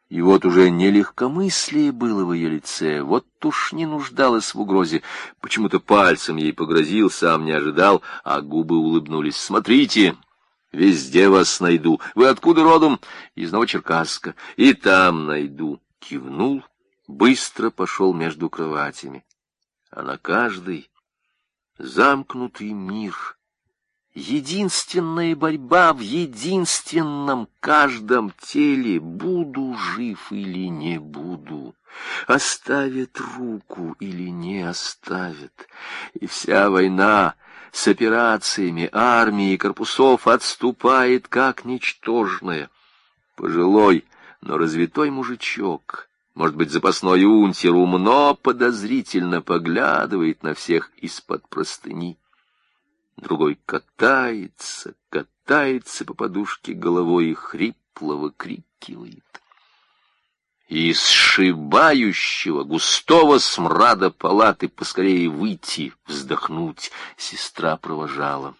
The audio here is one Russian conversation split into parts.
И вот уже не легкомыслие было в ее лице, вот уж не нуждалась в угрозе. Почему-то пальцем ей погрозил, сам не ожидал, а губы улыбнулись. «Смотрите, везде вас найду. Вы откуда родом?» «Из Новочеркасска. И там найду». Кивнул, быстро пошел между кроватями. А на каждый замкнутый мир. Единственная борьба в единственном каждом теле. Буду жив или не буду. Оставят руку или не оставят. И вся война с операциями армии и корпусов отступает как ничтожная. Пожилой, но развитой мужичок, может быть, запасной унтер, умно, подозрительно поглядывает на всех из-под простыни. Другой катается по подушке головой и хрипло выкрикивает. Из сшибающего густого смрада палаты поскорее выйти, вздохнуть, сестра провожала.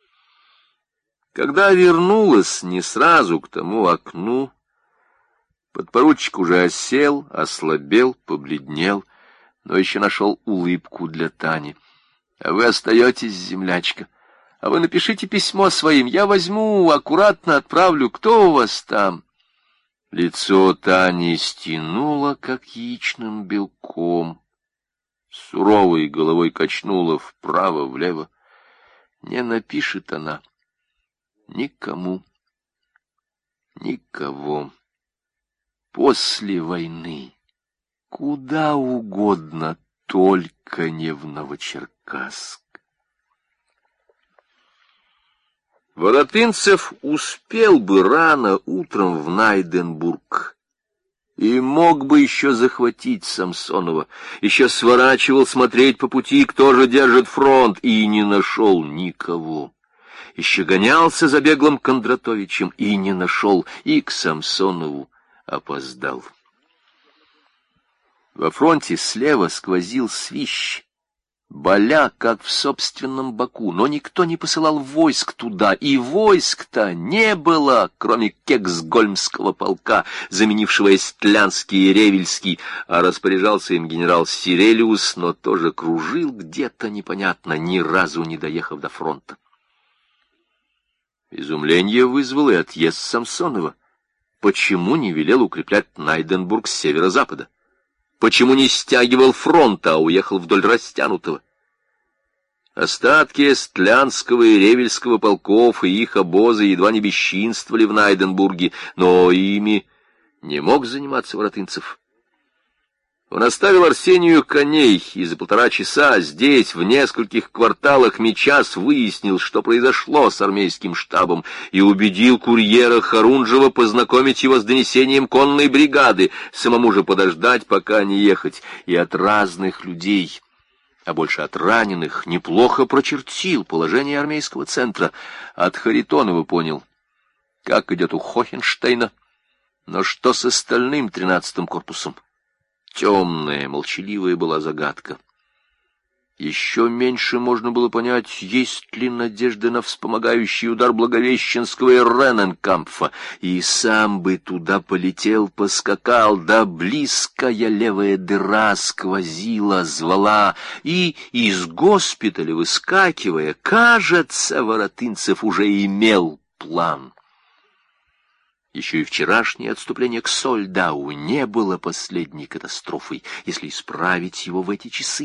Когда вернулась не сразу к тому окну, подпоручик уже осел, ослабел, побледнел, но еще нашел улыбку для Тани. «А вы остаетесь, землячка? А вы напишите письмо своим, я возьму, аккуратно отправлю. Кто у вас там?» Лицо Тани стянуло, как яичным белком. Суровой головой качнула вправо-влево. Не напишет она никому, никого. После войны куда угодно, только не в Новочеркасск. Воротынцев успел бы рано утром в Найденбург и мог бы еще захватить Самсонова, еще сворачивал смотреть по пути, кто же держит фронт, и не нашел никого. Еще гонялся за беглым Кондратовичем и не нашел, и к Самсонову опоздал. Во фронте слева сквозил свищ, боля, как в собственном боку, но никто не посылал войск туда, и войск-то не было, кроме Кексгольмского полка, заменившего Эстлянский и Ревельский, а распоряжался им генерал Сирелиус, но тоже кружил где-то непонятно, ни разу не доехав до фронта. Изумление вызвал и отъезд Самсонова. Почему не велел укреплять Найденбург с северо-запада? Почему не стягивал фронта, а уехал вдоль растянутого? Остатки Эстлянского и Ревельского полков и их обозы едва не бесчинствовали в Найденбурге, но ими не мог заниматься Воротынцев. Он оставил Арсению коней и за 1,5 часа здесь, в нескольких кварталах Мечас, выяснил, что произошло с армейским штабом, и убедил курьера Харунжева познакомить его с донесением конной бригады, самому же подождать, пока не ехать, и от разных людей, а больше от раненых, неплохо прочертил положение армейского центра. От Харитонова понял, как идет у Хохенштейна, но что с остальным 13-м корпусом? Темная, молчаливая была загадка. Еще меньше можно было понять, есть ли надежда на вспомогающий удар Благовещенского и Рененкампфа. И сам бы туда полетел, поскакал, да близкая левая дыра сквозила, звала, и из госпиталя выскакивая, кажется, Воротынцев уже имел план. Еще и вчерашнее отступление к Сольдау не было последней катастрофой, если исправить его в эти часы.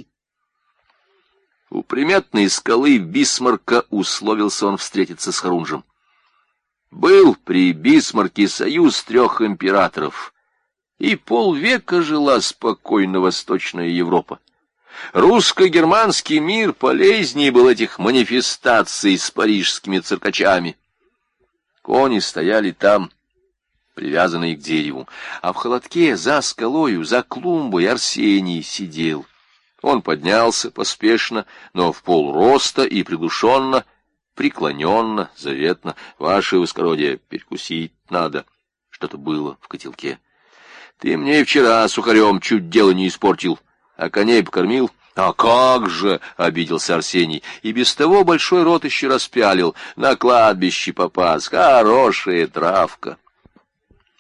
У приметной скалы Бисмарка условился он встретиться с Харунжем. Был при Бисмарке союз 3 императоров, и полвека жила спокойно Восточная Европа. Русско-германский мир полезнее был этих манифестаций с парижскими циркачами. Кони стояли там, привязанный к дереву, а в холодке за скалою, за клумбой Арсений сидел. Он поднялся поспешно, но в полроста и приглушенно, преклоненно, заветно. «Ваше высокородие, перекусить надо». Что-то было в котелке. «Ты мне вчера сухарем чуть дело не испортил, а коней покормил». «А как же!» — обиделся Арсений. И без того большой рот еще распялил. «На кладбище попас, хорошая травка».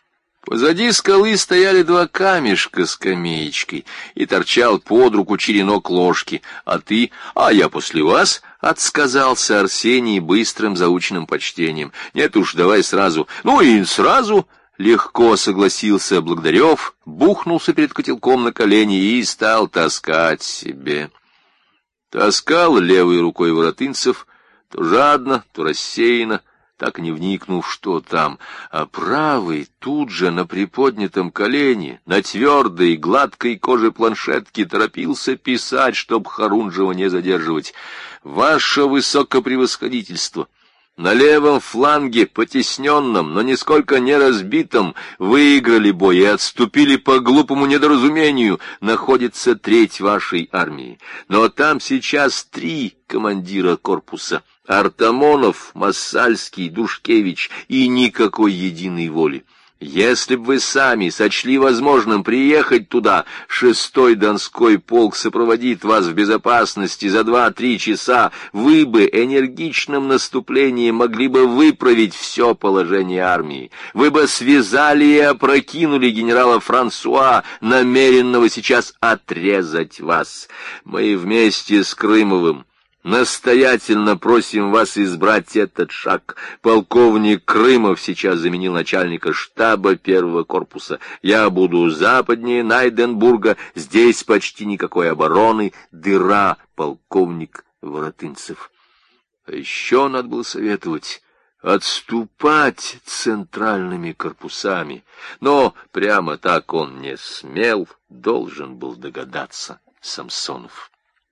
Позади скалы стояли два камешка с скамеечкой, и торчал под руку черенок ложки. А ты, а я после вас, отсказался Арсений быстрым заученным почтением. Нет уж, давай сразу. Ну и сразу. Легко согласился Благодарев, бухнулся перед котелком на колени и стал таскать себе. Таскал левой рукой Воротынцев, то жадно, то рассеянно, так не вникнув, что там, а правый тут же на приподнятом колене, на твердой, гладкой коже планшетки торопился писать, чтоб Харунжева не задерживать. «Ваше высокопревосходительство! На левом фланге, потесненном, но нисколько не разбитом, выиграли бой и отступили по глупому недоразумению, находится треть вашей армии. Но там сейчас 3 командира корпуса — Артамонов, Массальский, Душкевич, и никакой единой воли. Если бы вы сами сочли возможным приехать туда, 6-й Донской полк сопроводит вас в безопасности за 2-3 часа, вы бы энергичным наступлением могли бы выправить все положение армии. Вы бы связали и опрокинули генерала Франсуа, намеренного сейчас отрезать вас. Мы вместе с Крымовым настоятельно просим вас избрать этот шаг. Полковник Крымов сейчас заменил начальника штаба 1-го корпуса. Я буду западнее Найденбурга. Здесь почти никакой обороны. Дыра, полковник Воротынцев. А еще надо было советовать отступать центральными корпусами. Но прямо так он не смел, должен был догадаться Самсонов.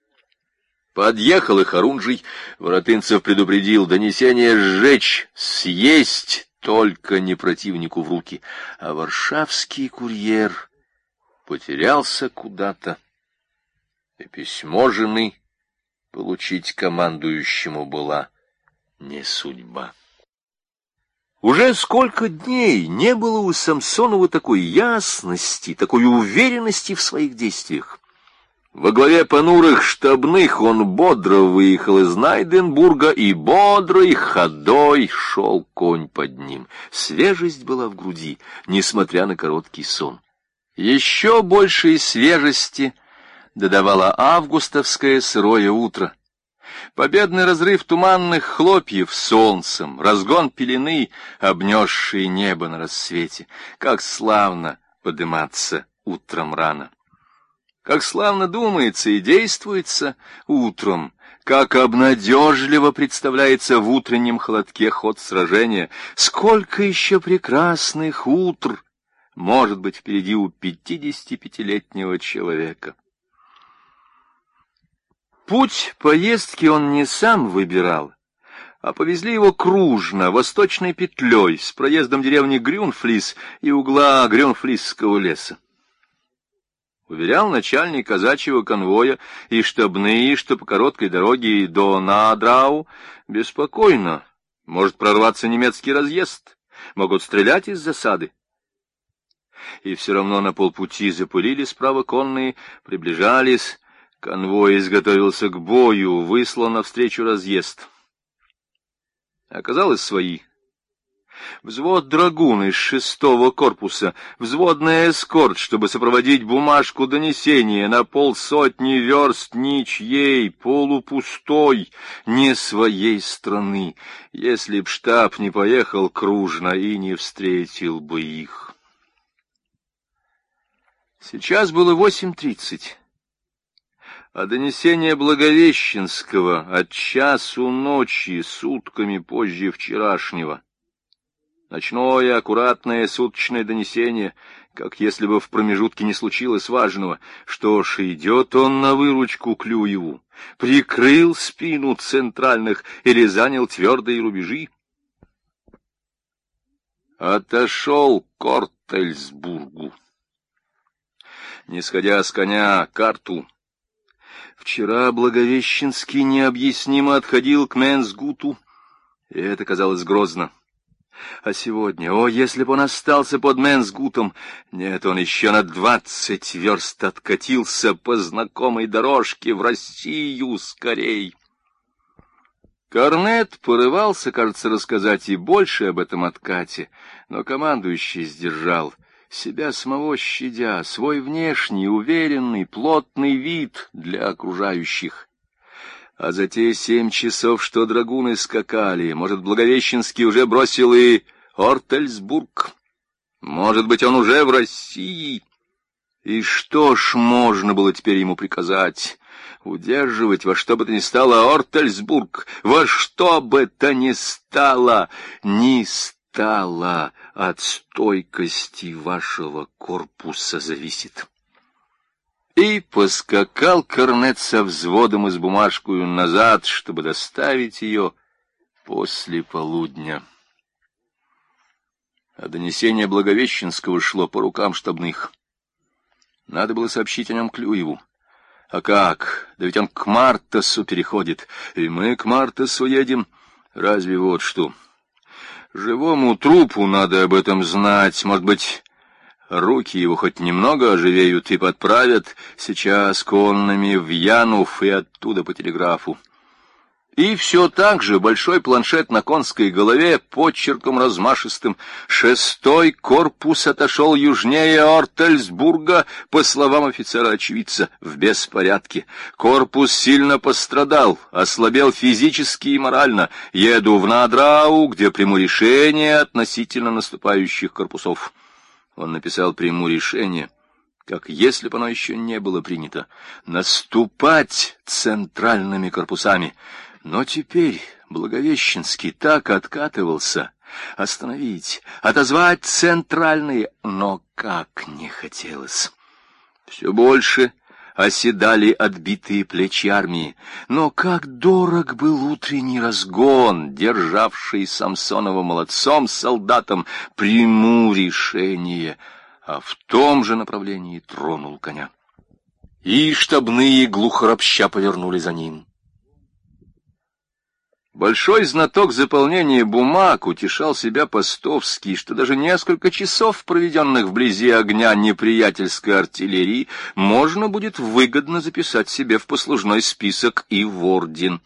Подъехал и Харунжий. Воротынцев предупредил: донесение сжечь, съесть, только не противнику в руки. А варшавский курьер потерялся куда-то, и письмо жены получить командующему была не судьба. Уже сколько дней не было у Самсонова такой ясности, такой уверенности в своих действиях. Во главе понурых штабных он бодро выехал из Найденбурга, и бодрой ходой шел конь под ним. Свежесть была в груди, несмотря на короткий сон. Еще большей свежести додавало августовское сырое утро. Победный разрыв туманных хлопьев солнцем, разгон пелены, обнесшие небо на рассвете. Как славно подыматься утром рано! Как славно думается и действуется утром, как обнадежливо представляется в утреннем холодке ход сражения. Сколько еще прекрасных утр может быть впереди у 55-летнего человека. Путь поездки он не сам выбирал, а повезли его кружно, восточной петлей, с проездом деревни Грюнфлис и угла Грюнфлисского леса. Уверял начальник казачьего конвоя и штабные, что по короткой дороге до Надрау беспокойно. Может прорваться немецкий разъезд, могут стрелять из засады. И все равно на полпути запылили справа конные, приближались. Конвой изготовился к бою, выслал навстречу разъезд. Оказалось, свои. Взвод драгун из 6-го корпуса, взводный эскорт, чтобы сопроводить бумажку донесения на 50 верст ничьей, полупустой, не своей страны, если б штаб не поехал кружно и не встретил бы их. Сейчас было 8:30. А донесение Благовещенского от часу ночи, сутками позже вчерашнего. Ночное, аккуратное, суточное донесение, как если бы в промежутке не случилось важного. Что ж, идет он на выручку Клюеву, прикрыл спину центральных или занял твердые рубежи. Отошел к Кортельсбургу, не сходя с коня, карту. Вчера Благовещенский необъяснимо отходил к Менсгуту, и это казалось грозно. А сегодня, если бы он остался под Менсгутом! Нет, он еще на 20 верст откатился по знакомой дорожке в Россию скорей. Корнет порывался, кажется, рассказать и больше об этом откате, но командующий сдержал. себя самого щадя, свой внешний, уверенный, плотный вид для окружающих. А за те 7 часов, что драгуны скакали, может, Благовещенский уже бросил и Ортельсбург? Может быть, он уже в России? И что ж можно было теперь ему приказать? Удерживать во что бы то ни стало Ортельсбург, во что бы то ни стало, от стойкости вашего корпуса зависит. И поскакал корнет со взводом и с бумажкою назад, чтобы доставить ее после полудня. А донесение Благовещенского шло по рукам штабных. Надо было сообщить о нем Клюеву. А как? Да ведь он к Мартасу переходит, и мы к Мартасу едем. Разве вот что? Живому трупу надо об этом знать, может быть... Руки его хоть немного оживеют и подправят, сейчас конными в Янув и оттуда по телеграфу. И все так же большой планшет на конской голове, почерком размашистым. 6-й корпус отошел южнее Ортельсбурга, по словам офицера-очевидца, в беспорядке. Корпус сильно пострадал, ослабел физически и морально. Еду в Надрау, где приму решение относительно наступающих корпусов. Он написал «приму решение», как если бы оно еще не было принято, наступать центральными корпусами. Но теперь Благовещенский так откатывался, остановить, отозвать центральные, но как не хотелось. Все больше оседали отбитые плечи армии, но как дорог был утренний разгон, державший Самсонова молодцом солдатам, приму решение, а в том же направлении тронул коня. И штабные глухо ропща повернули за ним. Большой знаток заполнения бумаг утешал себя Постовский, что даже несколько часов, проведенных вблизи огня неприятельской артиллерии, можно будет выгодно записать себе в послужной список и в орден.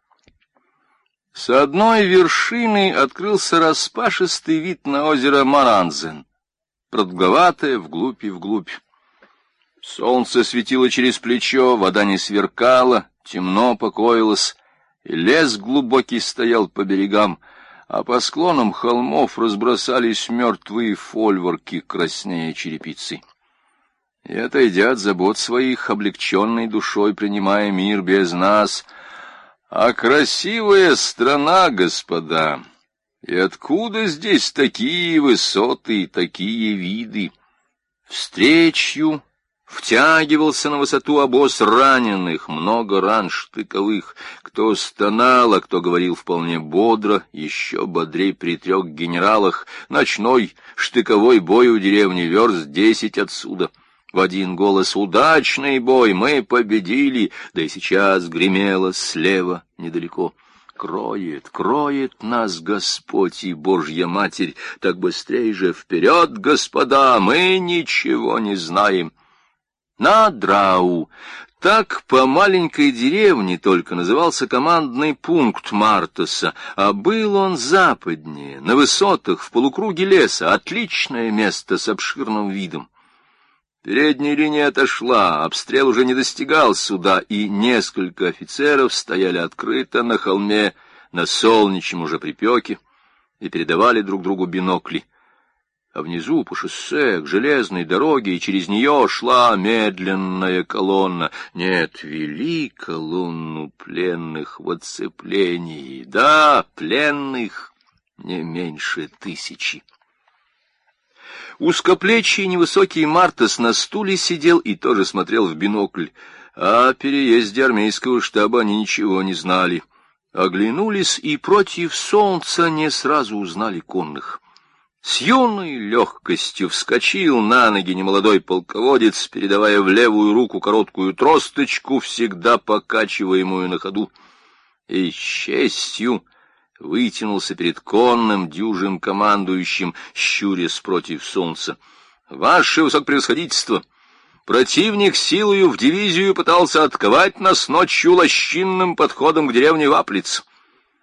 С одной вершины открылся распашистый вид на озеро Маранзен, продолговатое вглубь и вглубь. Солнце светило через плечо, вода не сверкала, темно покоилось, и лес глубокий стоял по берегам, а по склонам холмов разбросались мертвые фольворки краснее черепицы. И, отойдя от забот своих, облегченной душой принимая мир без нас, а красивая страна, господа, и откуда здесь такие высоты и такие виды? Встречью втягивался на высоту обоз раненых, много ран штыковых, кто стонал, а кто говорил вполне бодро, еще бодрей при 3 генералах, ночной штыковой бой у деревни верст 10 отсюда. В один голос: удачный бой, мы победили, да и сейчас гремело слева недалеко. Кроет, кроет нас Господь и Божья Матерь, так быстрей же вперед, господа, мы ничего не знаем. Надрау. Так по маленькой деревне только назывался командный пункт Мартаса, а был он западнее, на высотах, в полукруге леса, отличное место с обширным видом. Передняя линия отошла, обстрел уже не достигал сюда, и несколько офицеров стояли открыто на холме, на солнечном уже припеке, и передавали друг другу бинокли. А внизу по шоссе к железной дороге, и через нее шла медленная колонна. Нет, вели колонну пленных в оцеплении. Да, пленных не меньше 1000. Узкоплечий невысокий Мартас на стуле сидел и тоже смотрел в бинокль. О переезде армейского штаба они ничего не знали. Оглянулись и против солнца не сразу узнали конных. С юной легкостью вскочил на ноги немолодой полководец, передавая в левую руку короткую тросточку, всегда покачиваемую на ходу, и с честью вытянулся перед конным дюжим командующим, щурясь против солнца. «Ваше высокопревосходительство! Противник силою в дивизию пытался отковать нас ночью лощинным подходом к деревне Ваплиц».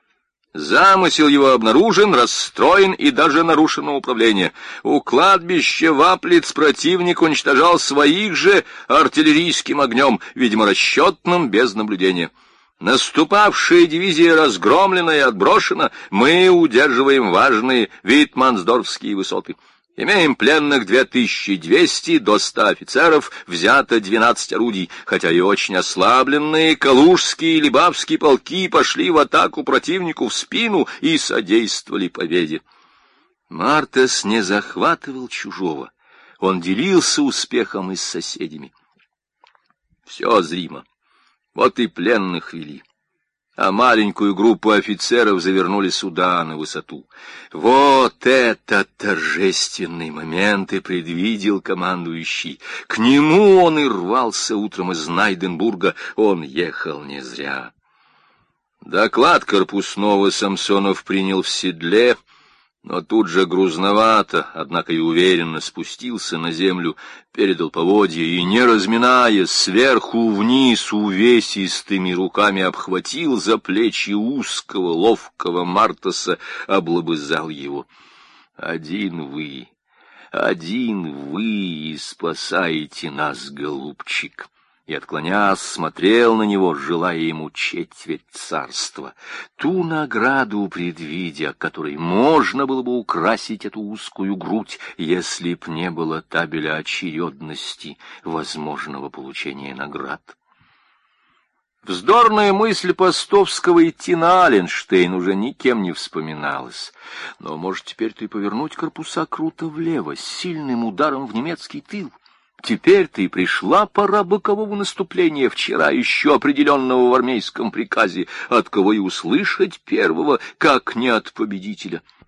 Замысел его обнаружен, расстроен и даже нарушено управление. У кладбища Ваплиц противник уничтожал своих же артиллерийским огнем, видимо, расчетным, без наблюдения. Наступавшая дивизия разгромлена и отброшена, мы удерживаем важные Витмансдорфские высоты. Имеем пленных 2200 до 100 офицеров, взято 12 орудий, хотя и очень ослабленные калужские и либавские полки пошли в атаку противнику в спину и содействовали победе. Мартес не захватывал чужого, он делился успехом и с соседями. Все зримо. Вот и пленных вели, а маленькую группу офицеров завернули сюда, на высоту. Вот этот торжественный момент и предвидел командующий. К нему он и рвался утром из Найденбурга, он ехал не зря. Доклад корпусного Самсонов принял в седле, но тут же грузновато, однако и уверенно спустился на землю, передал поводья и, не разминаясь, сверху вниз увесистыми руками обхватил за плечи узкого, ловкого Мартеса, облобызал его. Один вы и спасаете нас, голубчик!» И, отклонясь, смотрел на него, желая ему четверть царства, ту награду предвидя, которой можно было бы украсить эту узкую грудь, если б не было табеля очередности возможного получения наград. Вздорная мысль Постовского идти на Аленштейн уже никем не вспоминалась. Но, может, теперь-то и повернуть корпуса круто влево, с сильным ударом в немецкий тыл. Теперь-то и пришла пора бокового наступления, вчера еще определенного в армейском приказе, от кого и услышать первого, как не от победителя.